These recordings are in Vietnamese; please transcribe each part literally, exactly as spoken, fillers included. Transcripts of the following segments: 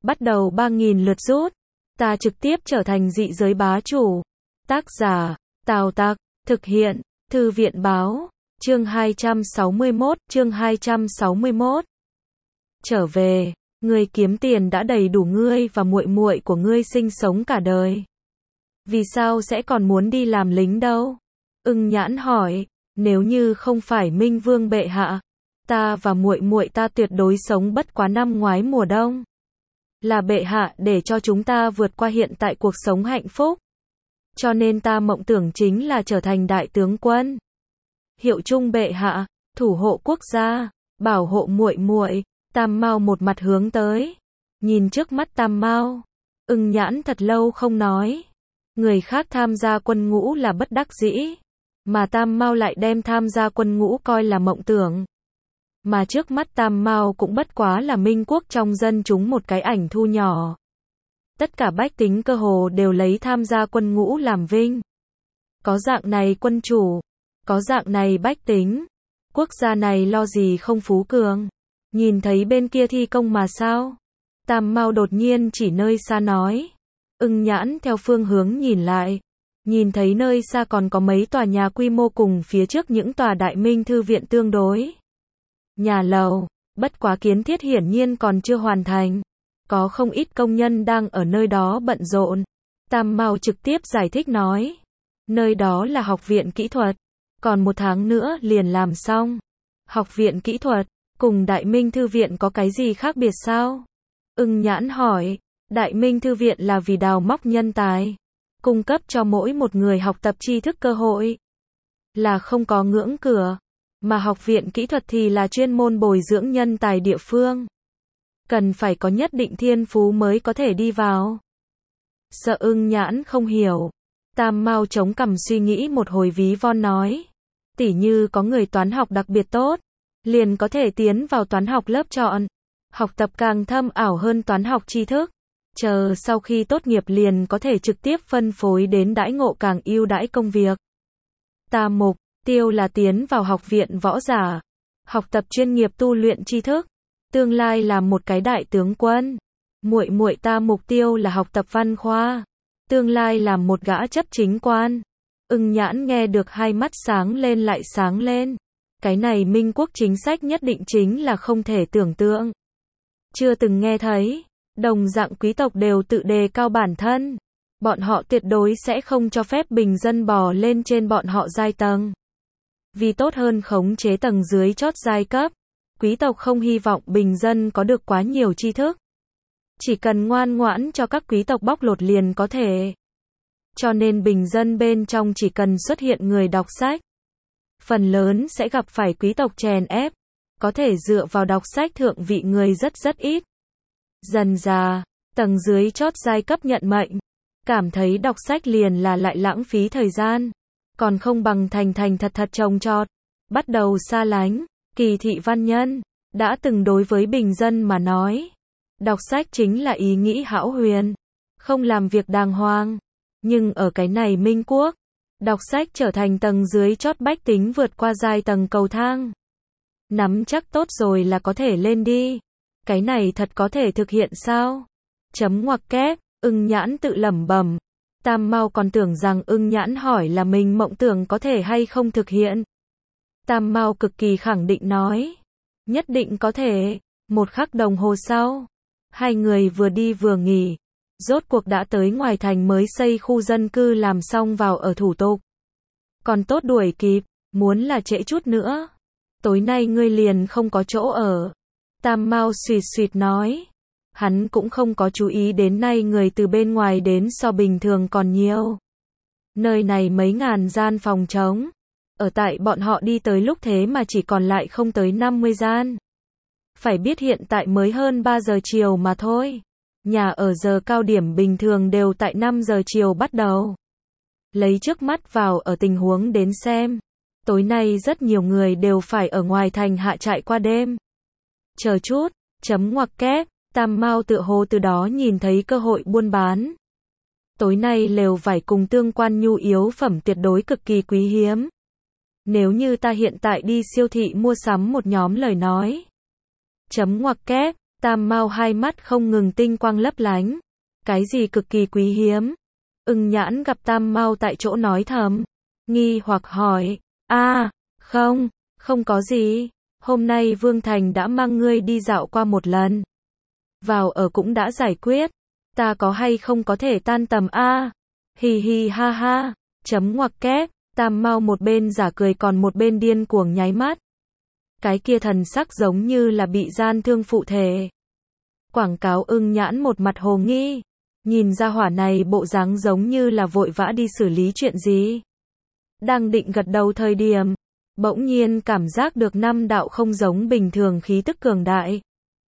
bắt đầu ba nghìn lượt rút. Ta trực tiếp trở thành dị giới bá chủ. Tác giả, Tào Tặc, thực hiện, Thư viện báo, chương hai trăm sáu mươi mốt, chương hai trăm sáu mươi mốt. Trở về, ngươi kiếm tiền đã đầy đủ ngươi và muội muội của ngươi sinh sống cả đời. Vì sao sẽ còn muốn đi làm lính đâu? Ưng Nhãn hỏi, nếu như không phải Minh Vương bệ hạ, ta và muội muội ta tuyệt đối sống bất quá năm ngoái mùa đông. Là bệ hạ để cho chúng ta vượt qua hiện tại cuộc sống hạnh phúc. Cho nên ta mộng tưởng chính là trở thành đại tướng quân. Hiệu chung bệ hạ, thủ hộ quốc gia, bảo hộ muội muội. Tam Mao một mặt hướng tới, nhìn trước mắt Tam Mao. Ưng Nhãn thật lâu không nói. Người khác tham gia quân ngũ là bất đắc dĩ, mà Tam Mao lại đem tham gia quân ngũ coi là mộng tưởng. Mà trước mắt Tam Mao cũng bất quá là Minh quốc trong dân chúng một cái ảnh thu nhỏ. Tất cả bách tính cơ hồ đều lấy tham gia quân ngũ làm vinh. Có dạng này quân chủ, có dạng này bách tính, quốc gia này lo gì không phú cường. Nhìn thấy bên kia thi công mà sao? Tam Mao đột nhiên chỉ nơi xa nói. Ưng Nhãn theo phương hướng nhìn lại, nhìn thấy nơi xa còn có mấy tòa nhà quy mô cùng phía trước những tòa đại minh thư viện tương đối. Nhà lầu, bất quá kiến thiết hiển nhiên còn chưa hoàn thành. Có không ít công nhân đang ở nơi đó bận rộn. Tam Mao trực tiếp giải thích nói. Nơi đó là học viện kỹ thuật. Còn một tháng nữa liền làm xong. Học viện kỹ thuật, cùng Đại Minh Thư viện có cái gì khác biệt sao? Ưng Nhãn hỏi. Đại Minh Thư viện là vì đào móc nhân tài, cung cấp cho mỗi một người học tập tri thức cơ hội. Là không có ngưỡng cửa. Mà học viện kỹ thuật thì là chuyên môn bồi dưỡng nhân tài địa phương. Cần phải có nhất định thiên phú mới có thể đi vào. Sợ Ưng Nhãn không hiểu. Tam Mao chống cằm suy nghĩ một hồi ví von nói. Tỉ như có người toán học đặc biệt tốt, liền có thể tiến vào toán học lớp chọn. Học tập càng thâm ảo hơn toán học tri thức. Chờ sau khi tốt nghiệp liền có thể trực tiếp phân phối đến đãi ngộ càng ưu đãi công việc. Ta mục tiêu là tiến vào học viện võ giả, học tập chuyên nghiệp tu luyện tri thức, tương lai làm một cái đại tướng quân. Muội muội ta mục tiêu là học tập văn khoa, tương lai làm một gã chấp chính quan. Ưng Nhãn nghe được hai mắt sáng lên lại sáng lên. Cái này Minh quốc chính sách nhất định chính là không thể tưởng tượng. Chưa từng nghe thấy. Đồng dạng quý tộc đều tự đề cao bản thân. Bọn họ tuyệt đối sẽ không cho phép bình dân bò lên trên bọn họ giai tầng. Vì tốt hơn khống chế tầng dưới chót giai cấp, quý tộc không hy vọng bình dân có được quá nhiều tri thức. Chỉ cần ngoan ngoãn cho các quý tộc bóc lột liền có thể. Cho nên bình dân bên trong chỉ cần xuất hiện người đọc sách, phần lớn sẽ gặp phải quý tộc chèn ép. Có thể dựa vào đọc sách thượng vị người rất rất ít. Dần dà, tầng dưới chót giai cấp nhận mệnh, cảm thấy đọc sách liền là lại lãng phí thời gian, còn không bằng thành thành thật thật trồng trọt, bắt đầu xa lánh. Kỳ thị văn nhân đã từng đối với bình dân mà nói, đọc sách chính là ý nghĩ hão huyền, không làm việc đàng hoàng. Nhưng ở cái này Minh quốc, đọc sách trở thành tầng dưới chót bách tính vượt qua giai tầng cầu thang. Nắm chắc tốt rồi là có thể lên đi. Cái này thật có thể thực hiện sao? Chấm ngoặc kép, Ưng Nhãn tự lẩm bẩm. Tam Mao còn tưởng rằng Ưng Nhãn hỏi là mình mộng tưởng có thể hay không thực hiện. Tam Mao cực kỳ khẳng định nói. Nhất định có thể. Một khắc đồng hồ sau, hai người vừa đi vừa nghỉ. Rốt cuộc đã tới ngoài thành mới xây khu dân cư làm xong vào ở thủ tục. Còn tốt đuổi kịp, muốn là trễ chút nữa. Tối nay ngươi liền không có chỗ ở. Tam Mao suýt suýt nói. Hắn cũng không có chú ý đến nay người từ bên ngoài đến so bình thường còn nhiều. Nơi này mấy ngàn gian phòng trống. Ở tại bọn họ đi tới lúc thế mà chỉ còn lại không tới năm mươi gian. Phải biết hiện tại mới hơn ba giờ chiều mà thôi. Nhà ở giờ cao điểm bình thường đều tại năm giờ chiều bắt đầu. Lấy trước mắt vào ở tình huống đến xem. Tối nay rất nhiều người đều phải ở ngoài thành hạ trại qua đêm. Chờ chút, chấm ngoặc kép, Tam Mao tựa hồ từ đó nhìn thấy cơ hội buôn bán. Tối nay lều vải cùng tương quan nhu yếu phẩm tuyệt đối cực kỳ quý hiếm. Nếu như ta hiện tại đi siêu thị mua sắm một nhóm lời nói. Chấm ngoặc kép, Tam Mao hai mắt không ngừng tinh quang lấp lánh. Cái gì cực kỳ quý hiếm? Ưng Nhãn gặp Tam Mao tại chỗ nói thầm. Nghi hoặc hỏi. A, không, không có gì. Hôm nay Vương Thành đã mang ngươi đi dạo qua một lần. Vào ở cũng đã giải quyết. Ta có hay không có thể tan tầm a? Hì hì ha ha. Chấm ngoặc kép. Tam Mao một bên giả cười còn một bên điên cuồng nháy mắt. Cái kia thần sắc giống như là bị gian thương phụ thể. Quảng cáo Ưng Nhãn một mặt hồ nghi. Nhìn ra hỏa này bộ dáng giống như là vội vã đi xử lý chuyện gì. Đang định gật đầu thời điểm. Bỗng nhiên cảm giác được năm đạo không giống bình thường khí tức cường đại.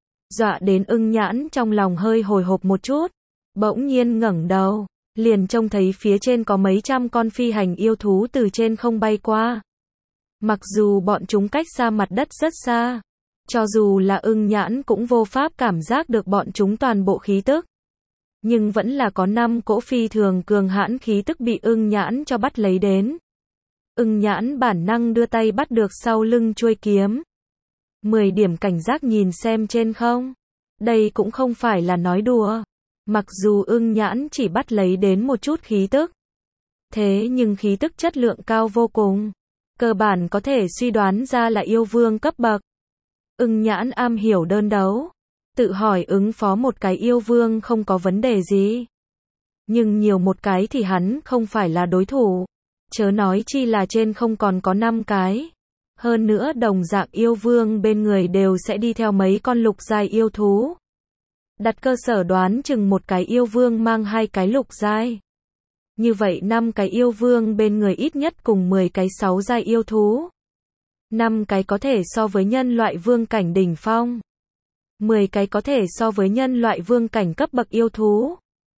Dọa đến Ưng Nhãn trong lòng hơi hồi hộp một chút. Bỗng nhiên ngẩng đầu. Liền trông thấy phía trên có mấy trăm con phi hành yêu thú từ trên không bay qua. Mặc dù bọn chúng cách xa mặt đất rất xa. Cho dù là Ưng Nhãn cũng vô pháp cảm giác được bọn chúng toàn bộ khí tức. Nhưng vẫn là có năm cỗ phi thường cường hãn khí tức bị Ưng Nhãn cho bắt lấy đến. Ưng Nhãn bản năng đưa tay bắt được sau lưng chuôi kiếm. mười điểm cảnh giác nhìn xem trên không. Đây cũng không phải là nói đùa. Mặc dù Ưng Nhãn chỉ bắt lấy đến một chút khí tức. Thế nhưng khí tức chất lượng cao vô cùng. Cơ bản có thể suy đoán ra là yêu vương cấp bậc. Ưng Nhãn am hiểu đơn đấu. Tự hỏi ứng phó một cái yêu vương không có vấn đề gì. Nhưng nhiều một cái thì hắn không phải là đối thủ. Chớ nói chi là trên không còn có năm cái. Hơn nữa đồng dạng yêu vương bên người đều sẽ đi theo mấy con lục giai yêu thú. Đặt cơ sở đoán chừng một cái yêu vương mang hai cái lục giai. Như vậy năm cái yêu vương bên người ít nhất cùng mười cái sáu giai yêu thú. năm cái có thể so với nhân loại vương cảnh đỉnh phong. mười cái có thể so với nhân loại vương cảnh cấp bậc yêu thú.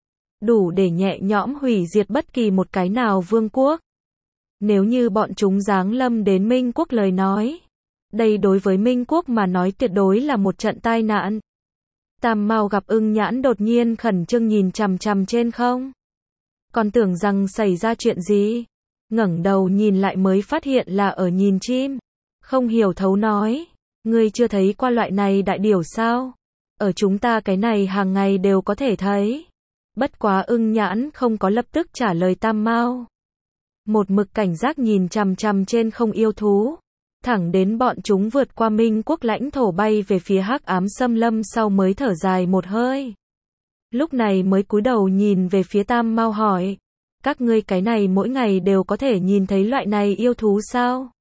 Đủ để nhẹ nhõm hủy diệt bất kỳ một cái nào vương quốc. Nếu như bọn chúng giáng lâm đến Minh quốc lời nói. Đây đối với Minh quốc mà nói tuyệt đối là một trận tai nạn. Tam Mao gặp Ưng Nhãn đột nhiên khẩn trương nhìn chằm chằm trên không. Còn tưởng rằng xảy ra chuyện gì. Ngẩng đầu nhìn lại mới phát hiện là ở nhìn chim. Không hiểu thấu nói. Ngươi chưa thấy qua loại này đại điểu sao? Ở chúng ta cái này hàng ngày đều có thể thấy. Bất quá Ưng Nhãn không có lập tức trả lời Tam Mao. Một mực cảnh giác nhìn chằm chằm trên không yêu thú. Thẳng đến bọn chúng vượt qua Minh quốc lãnh thổ bay về phía Hắc Ám Xâm Lâm sau mới thở dài một hơi. Lúc này mới cúi đầu nhìn về phía Tam Mao hỏi. Các ngươi cái này mỗi ngày đều có thể nhìn thấy loại này yêu thú sao?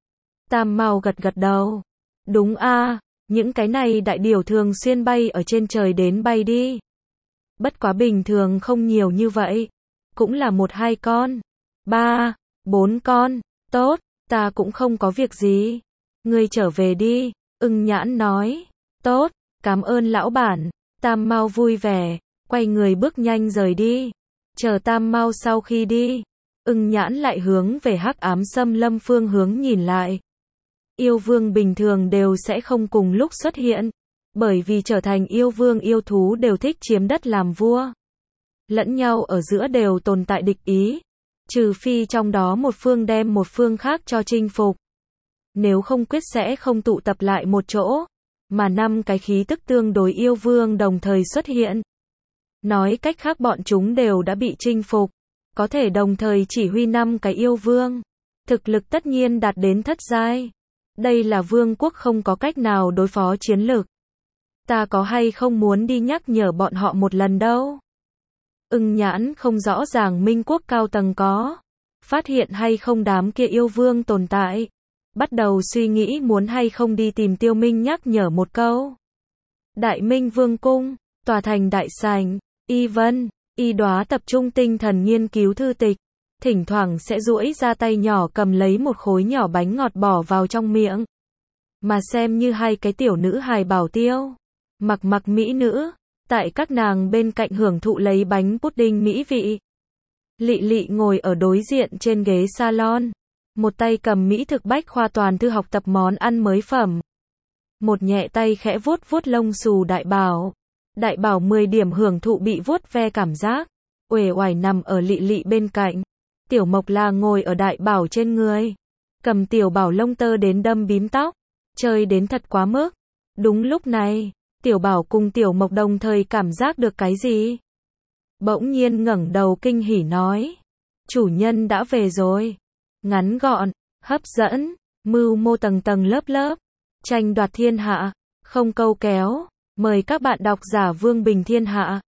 Tam Mao gật gật đầu. Đúng a, những cái này đại điểu thường xuyên bay ở trên trời đến bay đi. Bất quá bình thường không nhiều như vậy. Cũng là một hai con. Ba, bốn con. Tốt, ta cũng không có việc gì. Ngươi trở về đi. Ưng Nhãn nói. Tốt, cảm ơn lão bản. Tam Mao vui vẻ. Quay người bước nhanh rời đi. Chờ Tam Mao sau khi đi. Ưng Nhãn lại hướng về Hắc Ám Xâm Lâm phương hướng nhìn lại. Yêu vương bình thường đều sẽ không cùng lúc xuất hiện. Bởi vì trở thành yêu vương yêu thú đều thích chiếm đất làm vua. Lẫn nhau ở giữa đều tồn tại địch ý. Trừ phi trong đó một phương đem một phương khác cho chinh phục. Nếu không quyết sẽ không tụ tập lại một chỗ. Mà năm cái khí tức tương đối yêu vương đồng thời xuất hiện. Nói cách khác bọn chúng đều đã bị chinh phục. Có thể đồng thời chỉ huy năm cái yêu vương. Thực lực tất nhiên đạt đến thất giai. Đây là vương quốc không có cách nào đối phó chiến lược. Ta có hay không muốn đi nhắc nhở bọn họ một lần đâu. Ưng Nhãn không rõ ràng Minh quốc cao tầng có phát hiện hay không đám kia yêu vương tồn tại. Bắt đầu suy nghĩ muốn hay không đi tìm Tiêu Minh nhắc nhở một câu. Đại Minh Vương cung, tòa thành đại sảnh, Y Vân, Y Đóa tập trung tinh thần nghiên cứu thư tịch. Thỉnh thoảng sẽ duỗi ra tay nhỏ cầm lấy một khối nhỏ bánh ngọt bỏ vào trong miệng. Mà xem như hai cái tiểu nữ hài bảo tiêu. Mặc mặc mỹ nữ. Tại các nàng bên cạnh hưởng thụ lấy bánh pudding mỹ vị. Lị Lị ngồi ở đối diện trên ghế salon. Một tay cầm mỹ thực bách khoa toàn thư học tập món ăn mới phẩm. Một nhẹ tay khẽ vuốt vuốt lông xù đại bảo. Đại bảo mười điểm hưởng thụ bị vuốt ve cảm giác. Uể oải nằm ở Lị Lị bên cạnh. Tiểu Mộc là ngồi ở đại bảo trên người. Cầm tiểu bảo lông tơ đến đâm bím tóc. Chơi đến thật quá mức. Đúng lúc này, Tiểu Bảo cùng Tiểu Mộc đồng thời cảm giác được cái gì? Bỗng nhiên ngẩng đầu kinh hỉ nói. Chủ nhân đã về rồi. Ngắn gọn, hấp dẫn, mưu mô tầng tầng lớp lớp. Tranh đoạt thiên hạ, không câu kéo. Mời các bạn đọc giả Vương Bình Thiên Hạ.